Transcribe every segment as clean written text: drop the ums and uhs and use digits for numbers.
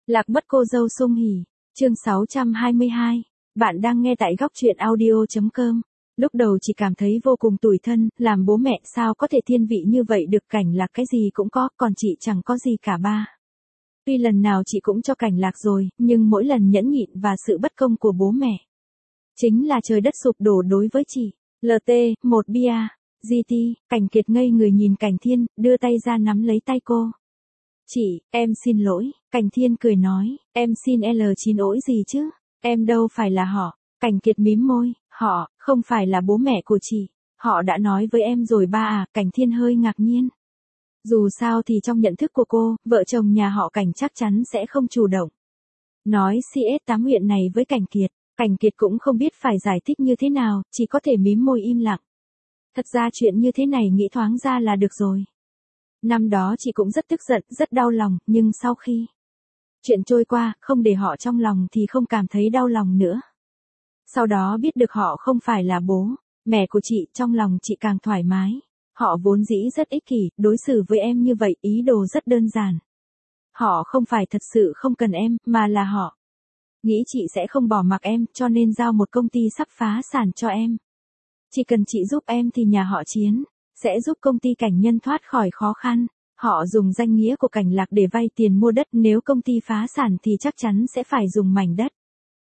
Lạc mất cô dâu Sung Hỉ, chương 622. Bạn đang nghe tại góc truyện audio.com. Lúc đầu chỉ cảm thấy vô cùng tủi thân, làm bố mẹ sao có thể thiên vị như vậy được. Cảnh Lạc cái gì cũng có, còn chị chẳng có gì cả ba. Tuy lần nào chị cũng cho Cảnh Lạc rồi, nhưng mỗi lần nhẫn nhịn và sự bất công của bố mẹ chính là trời đất sụp đổ đối với chị. LT, một bia, GT, Cảnh Kiệt ngây người nhìn Cảnh Thiên, đưa tay ra nắm lấy tay cô. Chị, em xin lỗi, Cảnh Thiên cười nói, em xin L9 lỗi gì chứ, em đâu phải là họ. Cảnh Kiệt mím môi, họ, không phải là bố mẹ của chị, họ đã nói với em rồi ba à. Cảnh Thiên hơi ngạc nhiên. Dù sao thì trong nhận thức của cô, vợ chồng nhà họ Cảnh chắc chắn sẽ không chủ động nói CS8 huyện này với Cảnh Kiệt. Cảnh Kiệt cũng không biết phải giải thích như thế nào, chỉ có thể mím môi im lặng. Thật ra chuyện như thế này nghĩ thoáng ra là được rồi. Năm đó chị cũng rất tức giận, rất đau lòng, nhưng sau khi chuyện trôi qua, không để họ trong lòng thì không cảm thấy đau lòng nữa. Sau đó biết được họ không phải là bố mẹ của chị, trong lòng chị càng thoải mái. Họ vốn dĩ rất ích kỷ, đối xử với em như vậy, ý đồ rất đơn giản. Họ không phải thật sự không cần em, mà là họ nghĩ chị sẽ không bỏ mặc em, cho nên giao một công ty sắp phá sản cho em. Chỉ cần chị giúp em thì nhà họ Chiến sẽ giúp công ty Cảnh Nhân thoát khỏi khó khăn. Họ dùng danh nghĩa của Cảnh Lạc để vay tiền mua đất, nếu công ty phá sản thì chắc chắn sẽ phải dùng mảnh đất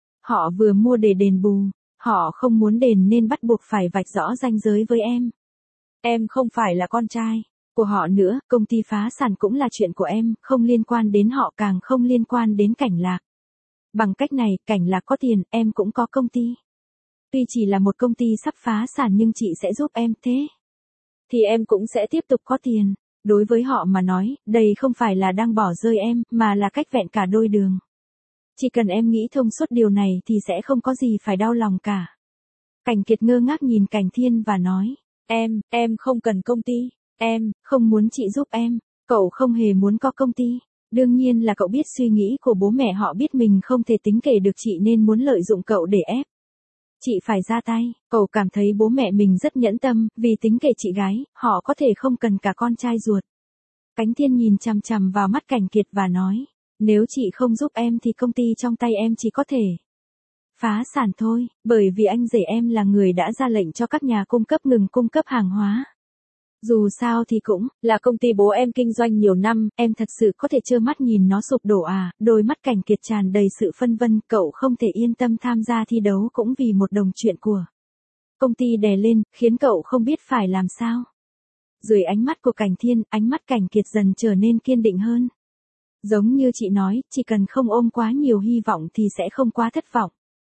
họ vừa mua để đền bù. Họ không muốn đền nên bắt buộc phải vạch rõ ranh giới với em. Em không phải là con trai của họ nữa, công ty phá sản cũng là chuyện của em, không liên quan đến họ, càng không liên quan đến Cảnh Lạc. Bằng cách này, Cảnh Lạc có tiền, em cũng có công ty. Tuy chỉ là một công ty sắp phá sản nhưng chị sẽ giúp em, thế thì em cũng sẽ tiếp tục có tiền. Đối với họ mà nói, đây không phải là đang bỏ rơi em, mà là cách vẹn cả đôi đường. Chỉ cần em nghĩ thông suốt điều này thì sẽ không có gì phải đau lòng cả. Cảnh Kiệt ngơ ngác nhìn Cảnh Thiên và nói, em không cần công ty, em không muốn chị giúp em, cậu không hề muốn có công ty. Đương nhiên là cậu biết suy nghĩ của bố mẹ họ, biết mình không thể tính kể được chị nên muốn lợi dụng cậu để ép chị phải ra tay. Cậu cảm thấy bố mẹ mình rất nhẫn tâm, vì tính kể chị gái, họ có thể không cần cả con trai ruột. Cảnh Thiên nhìn chằm chằm vào mắt Cảnh Kiệt và nói, nếu chị không giúp em thì công ty trong tay em chỉ có thể phá sản thôi, bởi vì anh rể em là người đã ra lệnh cho các nhà cung cấp ngừng cung cấp hàng hóa. Dù sao thì cũng là công ty bố em kinh doanh nhiều năm, em thật sự có thể trơ mắt nhìn nó sụp đổ à? Đôi mắt Cảnh Kiệt tràn đầy sự phân vân, cậu không thể yên tâm tham gia thi đấu cũng vì một đồng chuyện của công ty đè lên, khiến cậu không biết phải làm sao. Dưới ánh mắt của Cảnh Thiên, ánh mắt Cảnh Kiệt dần trở nên kiên định hơn. Giống như chị nói, chỉ cần không ôm quá nhiều hy vọng thì sẽ không quá thất vọng.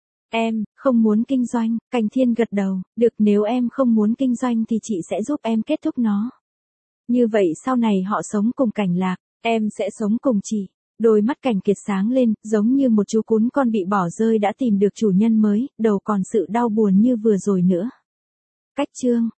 Em không muốn kinh doanh. Cảnh Thiên gật đầu, được, nếu em không muốn kinh doanh thì chị sẽ giúp em kết thúc nó. Như vậy sau này họ sống cùng Cảnh Lạc, em sẽ sống cùng chị. Đôi mắt Cảnh Kiệt sáng lên, giống như một chú cún con bị bỏ rơi đã tìm được chủ nhân mới, đầu còn sự đau buồn như vừa rồi nữa. Cách chương